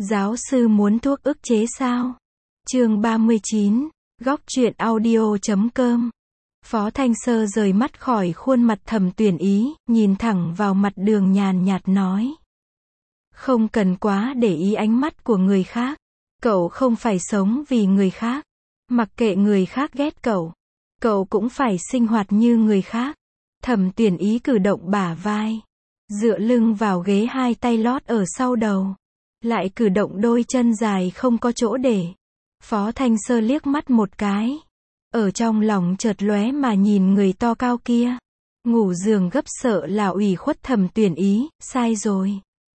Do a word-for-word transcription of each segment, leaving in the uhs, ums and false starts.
Giáo sư muốn thuốc ức chế sao? Chương ba mươi chín, góc truyện audio chấm com. Phó Thanh Sơ rời mắt khỏi khuôn mặt Thẩm Tuyển Ý, nhìn thẳng vào mặt Đường nhàn nhạt nói. Không cần quá để ý ánh mắt của người khác. Cậu không phải sống vì người khác. Mặc kệ người khác ghét cậu. Cậu cũng phải sinh hoạt như người khác. Thẩm Tuyển Ý cử động bả vai. Dựa lưng vào ghế, hai tay lót ở sau đầu. Lại cử động đôi chân dài không có chỗ để. Phó Thanh Sơ liếc mắt một cái. Ở trong lòng chợt lóe mà nhìn người to cao kia. Ngủ giường gấp sợ là ủy khuất Thẩm Tuyển Ý, sai rồi.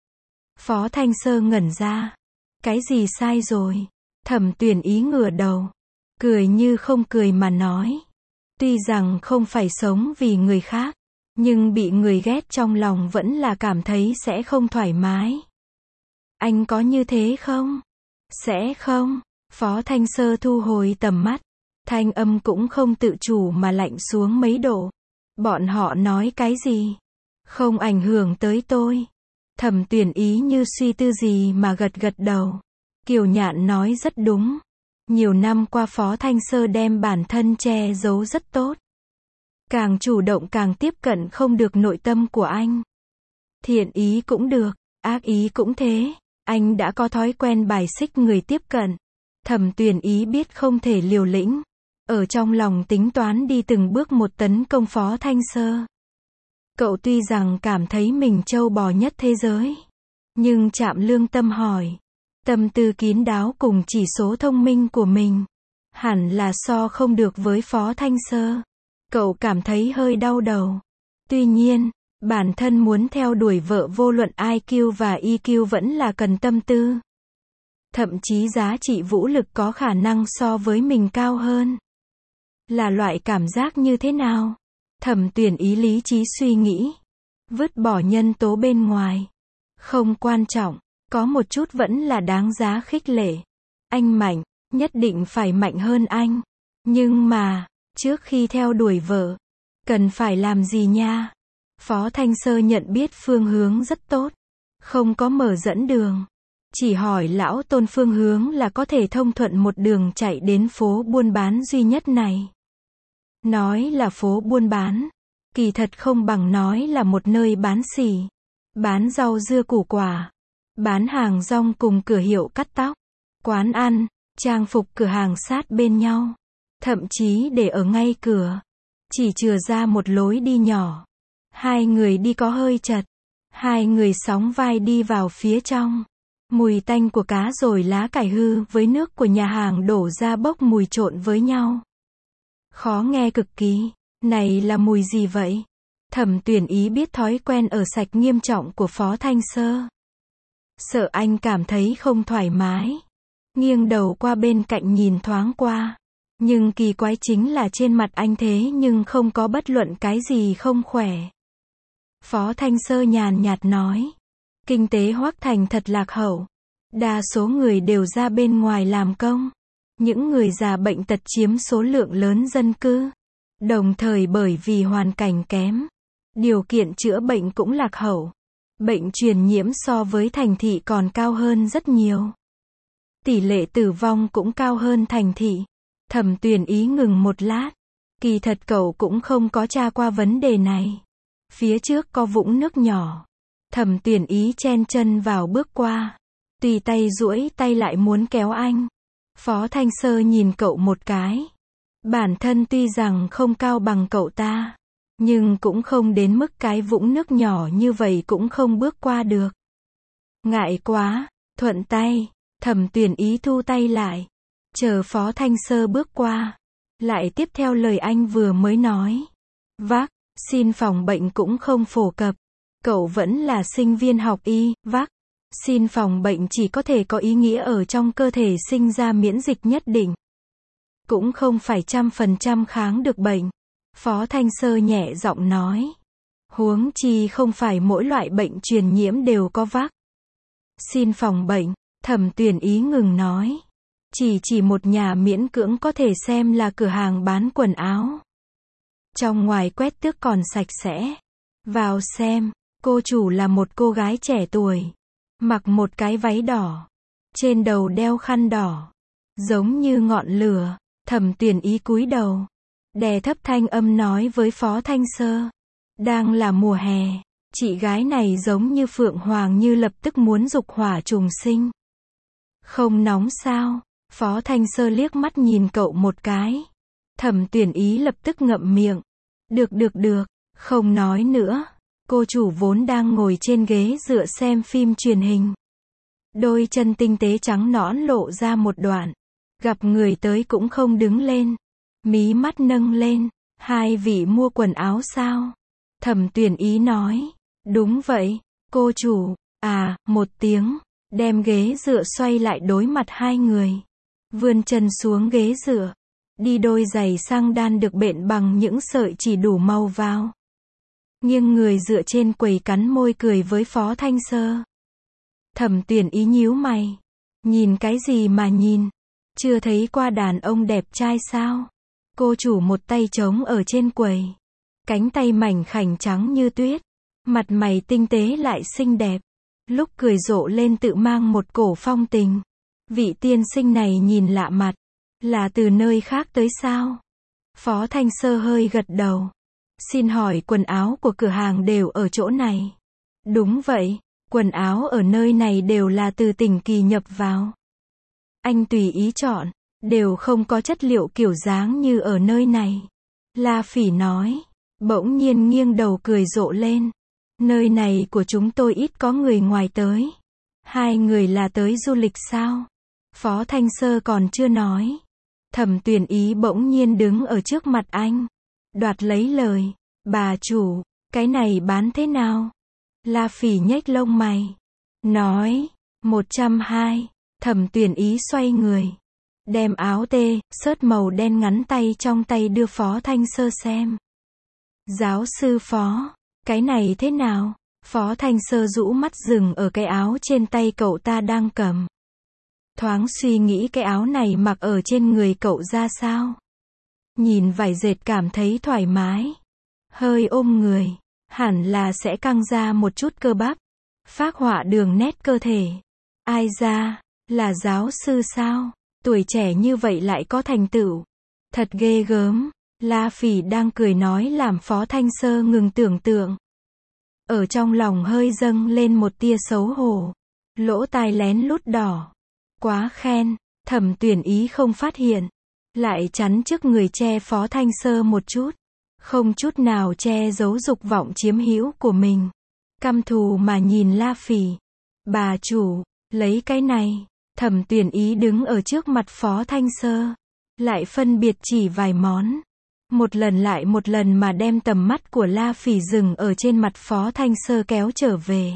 Phó Thanh Sơ ngẩn ra. Cái gì sai rồi? Thẩm Tuyển Ý ngửa đầu. Cười như không cười mà nói. Tuy rằng không phải sống vì người khác. Nhưng bị người ghét trong lòng vẫn là cảm thấy sẽ không thoải mái. Anh có như thế không? Sẽ không. Phó Thanh Sơ thu hồi tầm mắt. Thanh âm cũng không tự chủ mà lạnh xuống mấy độ. Bọn họ nói cái gì? Không ảnh hưởng tới tôi. Thẩm Tuyển Ý như suy tư gì mà gật gật đầu. Kiều Nhạn nói rất đúng. Nhiều năm qua Phó Thanh Sơ đem bản thân che giấu rất tốt. Càng chủ động càng tiếp cận không được nội tâm của anh. Thiện ý cũng được, ác ý cũng thế. Anh đã có thói quen bài xích người tiếp cận. Thẩm Tuyển Ý biết không thể liều lĩnh. Ở trong lòng tính toán đi từng bước một tấn công Phó Thanh Sơ. Cậu tuy rằng cảm thấy mình trâu bò nhất thế giới. Nhưng chạm lương tâm hỏi. Tâm tư kín đáo cùng chỉ số thông minh của mình. Hẳn là so không được với Phó Thanh Sơ. Cậu cảm thấy hơi đau đầu. Tuy nhiên, bản thân muốn theo đuổi vợ vô luận I Q và E Q vẫn là cần tâm tư. Thậm chí giá trị vũ lực có khả năng so với mình cao hơn. Là loại cảm giác như thế nào? Thẩm Tuyển Ý lý trí suy nghĩ. Vứt bỏ nhân tố bên ngoài. Không quan trọng. Có một chút vẫn là đáng giá khích lệ. Anh mạnh, nhất định phải mạnh hơn anh. Nhưng mà, trước khi theo đuổi vợ, cần phải làm gì nha? Phó Thanh Sơ nhận biết phương hướng rất tốt. Không có mở dẫn đường. Chỉ hỏi lão Tôn phương hướng là có thể thông thuận một đường chạy đến phố buôn bán duy nhất này. Nói là phố buôn bán. Kỳ thật không bằng nói là một nơi bán xỉ. Bán rau dưa củ quả. Bán hàng rong cùng cửa hiệu cắt tóc. Quán ăn, trang phục cửa hàng sát bên nhau. Thậm chí để ở ngay cửa. Chỉ chừa ra một lối đi nhỏ. Hai người đi có hơi chật. Hai người sóng vai đi vào phía trong. Mùi tanh của cá rồi lá cải hư với nước của nhà hàng đổ ra bốc mùi trộn với nhau. Khó nghe cực kỳ. Này là mùi gì vậy? Thẩm Tuyển Ý biết thói quen ở sạch nghiêm trọng của Phó Thanh Sơ. Sợ anh cảm thấy không thoải mái. Nghiêng đầu qua bên cạnh nhìn thoáng qua. Nhưng kỳ quái chính là trên mặt anh thế nhưng không có bất luận cái gì không khỏe. Phó Thanh Sơ nhàn nhạt nói. Kinh tế Hoắc Thành thật lạc hậu. Đa số người đều ra bên ngoài làm công. Những người già bệnh tật chiếm số lượng lớn dân cư. Đồng thời bởi vì hoàn cảnh kém. Điều kiện chữa bệnh cũng lạc hậu. Bệnh truyền nhiễm so với thành thị còn cao hơn rất nhiều. Tỷ lệ tử vong cũng cao hơn thành thị. Thẩm Tuyển Ý ngừng một lát. Kỳ thật cậu cũng không có tra qua vấn đề này. Phía trước có vũng nước nhỏ. Thẩm Tuyển Ý chen chân vào bước qua. Tùy tay duỗi tay lại muốn kéo anh. Phó Thanh Sơ nhìn cậu một cái. Bản thân tuy rằng không cao bằng cậu ta. Nhưng cũng không đến mức cái vũng nước nhỏ như vậy cũng không bước qua được. Ngại quá, thuận tay. Thẩm Tuyển Ý thu tay lại. Chờ Phó Thanh Sơ bước qua. Lại tiếp theo lời anh vừa mới nói. Vác, xin phòng bệnh cũng không phổ cập. Cậu vẫn là sinh viên học y, vác. Xin phòng bệnh chỉ có thể có ý nghĩa ở trong cơ thể sinh ra miễn dịch nhất định. Cũng không phải trăm phần trăm kháng được bệnh. Phó Thanh Sơ nhẹ giọng nói. Huống chi không phải mỗi loại bệnh truyền nhiễm đều có vác. Xin phòng bệnh. Thẩm Tuyển Ý ngừng nói. Chỉ chỉ một nhà miễn cưỡng có thể xem là cửa hàng bán quần áo. Trong ngoài quét tước còn sạch sẽ. Vào xem, cô chủ là một cô gái trẻ tuổi. Mặc một cái váy đỏ. trên đầu đeo khăn đỏ, giống như ngọn lửa. Thẩm Tuyển Ý cúi đầu, đè thấp thanh âm nói với Phó Thanh Sơ. Đang là mùa hè, chị gái này giống như phượng hoàng như lập tức muốn dục hỏa trùng sinh. Không nóng sao? Phó Thanh Sơ liếc mắt nhìn cậu một cái. Thẩm Tuyển Ý lập tức ngậm miệng. Được được được, không nói nữa. Cô chủ vốn đang ngồi trên ghế dựa xem phim truyền hình. Đôi chân tinh tế trắng nõn lộ ra một đoạn. Gặp người tới cũng không đứng lên. Mí mắt nâng lên. Hai vị mua quần áo sao? Thẩm Tuyển Ý nói. Đúng vậy, cô chủ. À, một tiếng. Đem ghế dựa xoay lại đối mặt hai người. Vươn chân xuống ghế dựa. Đi đôi giày sang đan được bện bằng những sợi chỉ đủ màu vào. Nghiêng người dựa trên quầy cắn môi cười với Phó Thanh Sơ. Thẩm Tuyển Ý nhíu mày. Nhìn cái gì mà nhìn? Chưa thấy qua đàn ông đẹp trai sao? Cô chủ một tay trống ở trên quầy. Cánh tay mảnh khảnh trắng như tuyết. Mặt mày tinh tế lại xinh đẹp. Lúc cười rộ lên tự mang một cổ phong tình. Vị tiên sinh này nhìn lạ mặt. Là từ nơi khác tới sao? Phó Thanh Sơ hơi gật đầu. Xin hỏi quần áo của cửa hàng đều ở chỗ này. Đúng vậy, quần áo ở nơi này đều là từ tỉnh Kỳ nhập vào. Anh tùy ý chọn, đều không có chất liệu kiểu dáng như ở nơi này. La Phỉ nói, bỗng nhiên nghiêng đầu cười rộ lên. Nơi này của chúng tôi ít có người ngoài tới. Hai người là tới du lịch sao? Phó Thanh Sơ còn chưa nói. Thẩm Tuyển Ý bỗng nhiên đứng ở trước mặt anh. Đoạt lấy lời. Bà chủ, cái này bán thế nào? La Phỉ nhếch lông mày. Nói, một trăm hai. Thẩm Tuyển Ý xoay người. Đem áo tê, sớt màu đen ngắn tay trong tay đưa Phó Thanh Sơ xem. Giáo sư Phó, cái này thế nào? Phó Thanh Sơ rũ mắt dừng ở cái áo trên tay cậu ta đang cầm. Thoáng suy nghĩ cái áo này mặc ở trên người cậu ra sao? Nhìn vải dệt cảm thấy thoải mái. Hơi ôm người. Hẳn là sẽ căng ra một chút cơ bắp. Phác họa đường nét cơ thể. Ai ra? Là giáo sư sao? Tuổi trẻ như vậy lại có thành tựu. Thật ghê gớm. La Phỉ đang cười nói làm Phó Thanh Sơ ngừng tưởng tượng. Ở trong lòng hơi dâng lên một tia xấu hổ. Lỗ tai lén lút đỏ. Quá khen. Thẩm Tuyển Ý không phát hiện. Lại chắn trước người che Phó Thanh Sơ một chút. Không chút nào che giấu dục vọng chiếm hữu của mình. Căm thù mà nhìn La Phỉ. Bà chủ, lấy cái này. Thẩm Tuyển Ý đứng ở trước mặt Phó Thanh Sơ. Lại phân biệt chỉ vài món. Một lần lại một lần mà đem tầm mắt của La Phỉ dừng ở trên mặt Phó Thanh Sơ kéo trở về.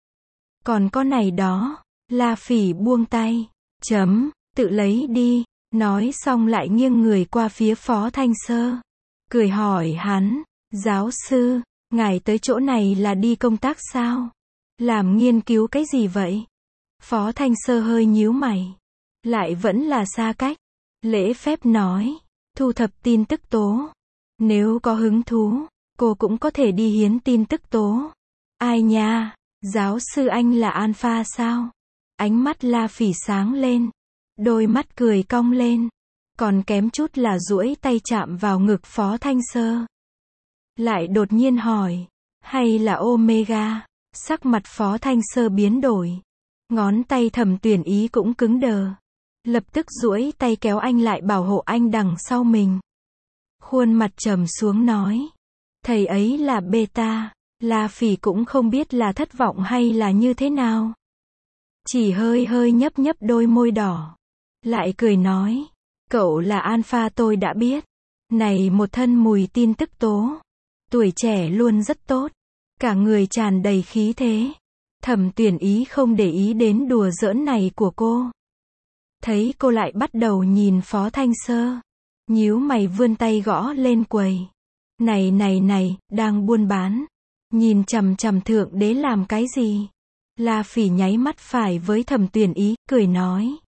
Còn có này đó. La Phỉ buông tay. Chấm, tự lấy đi. Nói xong lại nghiêng người qua phía Phó Thanh Sơ. Cười hỏi hắn. Giáo sư, ngài tới chỗ này là đi công tác sao? Làm nghiên cứu cái gì vậy? Phó Thanh Sơ hơi nhíu mày. Lại vẫn là xa cách. Lễ phép nói. Thu thập tin tức tố. Nếu có hứng thú, cô cũng có thể đi hiến tin tức tố. Ai nha? Giáo sư anh là Alpha sao? Ánh mắt La Phỉ sáng lên. Đôi mắt cười cong lên. Còn kém chút là duỗi tay chạm vào ngực Phó Thanh Sơ. Lại đột nhiên hỏi. Hay là Omega? Sắc mặt Phó Thanh Sơ biến đổi. Ngón tay Thẩm Tuyển Ý cũng cứng đờ. Lập tức duỗi tay kéo anh lại bảo hộ anh đằng sau mình. Khuôn mặt trầm xuống nói. Thầy ấy là beta. La Phỉ cũng không biết là thất vọng hay là như thế nào. Chỉ hơi hơi nhấp nhấp đôi môi đỏ. Lại cười nói. Cậu là Alpha tôi đã biết. Này một thân mùi tin tức tố. Tuổi trẻ luôn rất tốt. Cả người tràn đầy khí thế. Thẩm Tuyển Ý không để ý đến đùa giỡn này của cô. Thấy cô lại bắt đầu nhìn Phó Thanh Sơ. Nhíu mày vươn tay gõ lên quầy. Này này này, đang buôn bán. Nhìn chằm chằm thượng đế làm cái gì? La Phỉ nháy mắt phải với Thẩm Tuyển Ý, cười nói.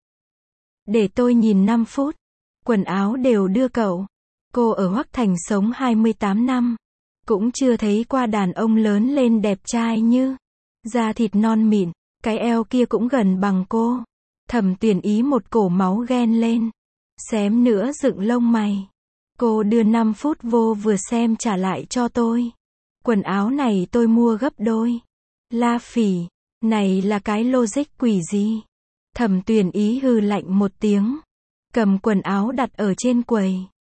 Để tôi nhìn năm phút. Quần áo đều đưa cậu. Cô ở Hoắc Thành sống hai mươi tám năm. Cũng chưa thấy qua đàn ông lớn lên đẹp trai như. Da thịt non mịn, cái eo kia cũng gần bằng cô. Thẩm Tuyển Ý một cổ máu ghen lên. Xém nữa dựng lông mày. Cô đưa năm phút vô vừa xem trả lại cho tôi. Quần áo này tôi mua gấp đôi. La Phỉ, này là cái logic quỷ gì? Thẩm Tuyển Ý hừ lạnh một tiếng. Cầm quần áo đặt ở trên quầy.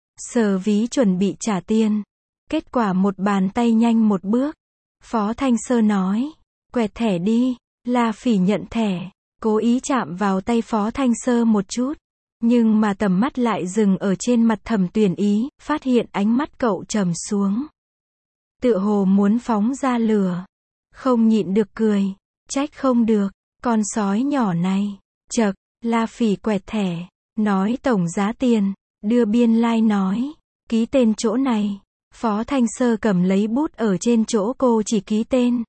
Sờ ví chuẩn bị trả tiền. Kết quả một bàn tay nhanh một bước. Phó Thanh Sơ nói. Quẹt thẻ đi. La Phỉ nhận thẻ. Cố ý chạm vào tay Phó Thanh Sơ một chút. Nhưng mà tầm mắt lại dừng ở trên mặt Thẩm Tuyển Ý, phát hiện ánh mắt cậu trầm xuống. Tựa hồ muốn phóng ra lửa. Không nhịn được cười. Trách không được. Con sói nhỏ này. Chậc, La Phỉ quẹt thẻ. Nói tổng giá tiền. Đưa biên lai like nói. Ký tên chỗ này. Phó Thanh Sơ cầm lấy bút ở trên chỗ cô chỉ ký tên.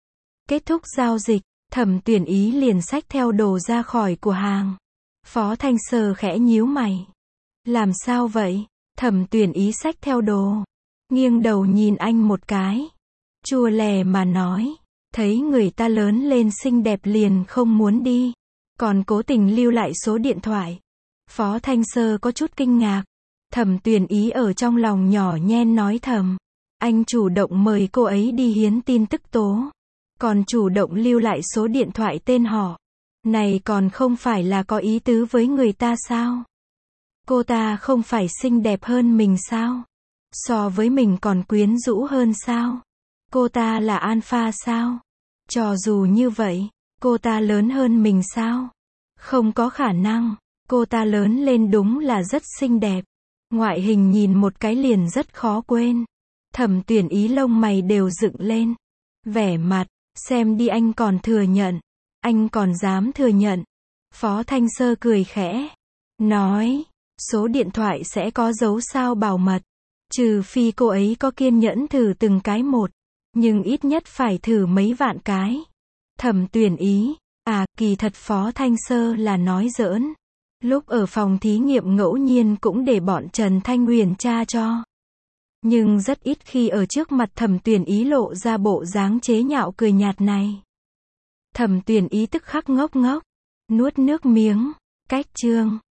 Kết thúc giao dịch, Thẩm Tuyển Ý liền xách theo đồ ra khỏi của hàng. Phó Thanh Sơ khẽ nhíu mày. Làm sao vậy? Thẩm Tuyển Ý xách theo đồ. Nghiêng đầu nhìn anh một cái. Chua lè mà nói. Thấy người ta lớn lên xinh đẹp liền không muốn đi. Còn cố tình lưu lại số điện thoại. Phó Thanh Sơ có chút kinh ngạc. Thẩm Tuyển Ý ở trong lòng nhỏ nhen nói thầm. Anh chủ động mời cô ấy đi hiến tin tức tố. Còn chủ động lưu lại số điện thoại tên họ. Này còn không phải là có ý tứ với người ta sao? Cô ta không phải xinh đẹp hơn mình sao? So với mình còn quyến rũ hơn sao? Cô ta là alpha sao? Cho dù như vậy, cô ta lớn hơn mình sao? Không có khả năng. Cô ta lớn lên đúng là rất xinh đẹp. Ngoại hình nhìn một cái liền rất khó quên. Thẩm Tuyển Ý lông mày đều dựng lên. Vẻ mặt, xem đi anh còn thừa nhận. Anh còn dám thừa nhận. Phó Thanh Sơ cười khẽ. Nói, số điện thoại sẽ có dấu sao bảo mật. Trừ phi cô ấy có kiên nhẫn thử từng cái một. Nhưng ít nhất phải thử mấy vạn cái. Thẩm Tuyển Ý, à, kỳ thật Phó Thanh Sơ là nói giỡn. Lúc ở phòng thí nghiệm ngẫu nhiên cũng để bọn Trần Thanh Huyền tra cho. Nhưng rất ít khi ở trước mặt Thẩm Tuyển Ý lộ ra bộ dáng chế nhạo cười nhạt này. Thẩm Tuyển Ý tức khắc ngốc ngốc. Nuốt nước miếng. Cách chương.